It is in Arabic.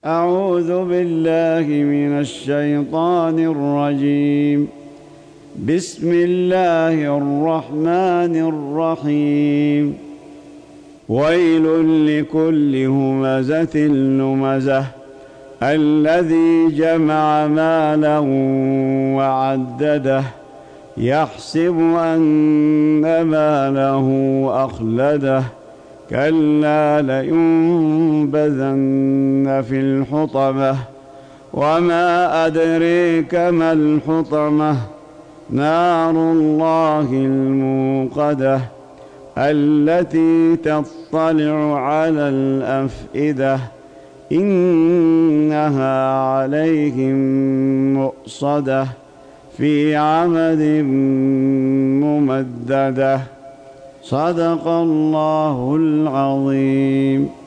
أعوذ بالله من الشيطان الرجيم. بسم الله الرحمن الرحيم. ويل لكل همزة لمزة الذي جمع مالا وعدده يحسب أن ماله أخلده كلا لينبذن في الحطمة وما أدريك ما الحطمة نار الله الموقدة التي تطلع على الأفئدة إنها عليهم مؤصدة في عمد ممددة. صدق الله العظيم.